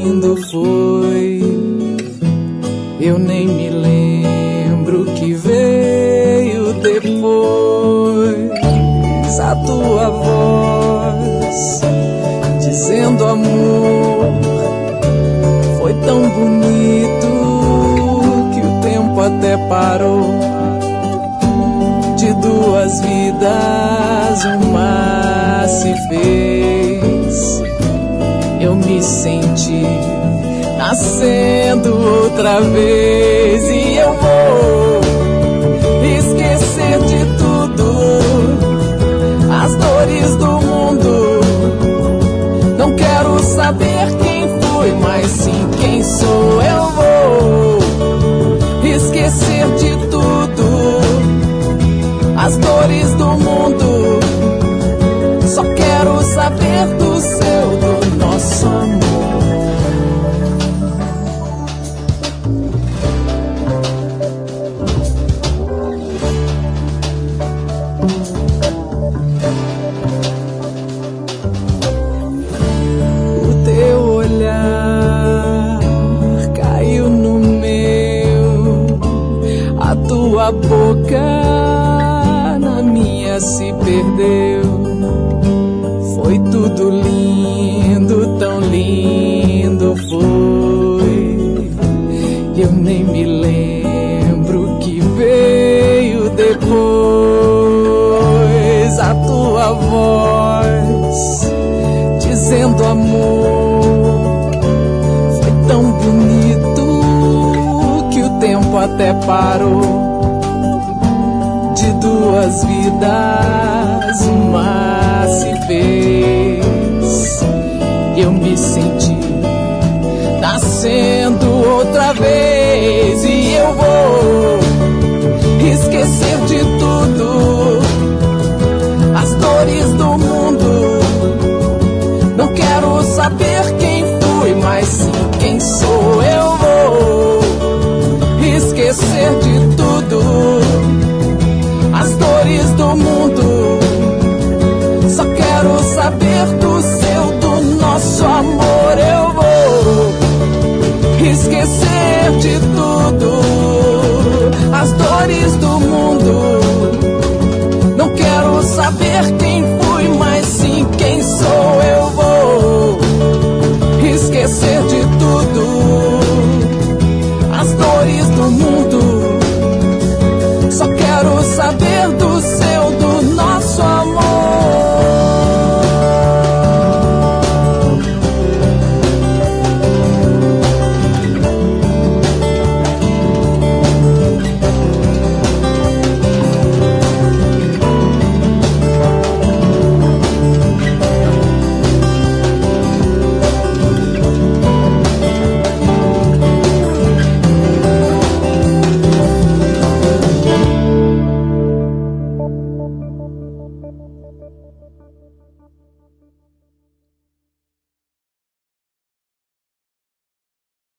lindo foi. Eu nem me lembro que veio depois. A tua voz dizendo amor foi tão bonito que o tempo até parou. De duas vidas uma se fez. Eu me senti nascendo outra vez. E eu vou esquecer de tudo, as dores do mundo. Não quero saber quem fui, mas sim quem sou. Eu vou esquecer de tudo, as dores do mundo. Só quero saber do seu, do nosso amor. O teu olhar caiu no meu, a tua boca se perdeu. Foi tudo lindo, tão lindo foi. Eu nem me lembro que veio depois. A tua voz dizendo amor foi tão bonito que o tempo até parou. De duas vidas uma se fez. Eu me senti nascendo outra vez. E eu vou esquecer de tudo, as dores do mundo. Não quero saber quem fui, mas sim quem sou. Eu vou esquecer de tudo, as dores do mundo. Só quero saber do seu, do nosso amor. Eu vou esquecer de tudo, as dores do mundo. Não quero saber quem fui, mas sim quem sou. Eu vou esquecer de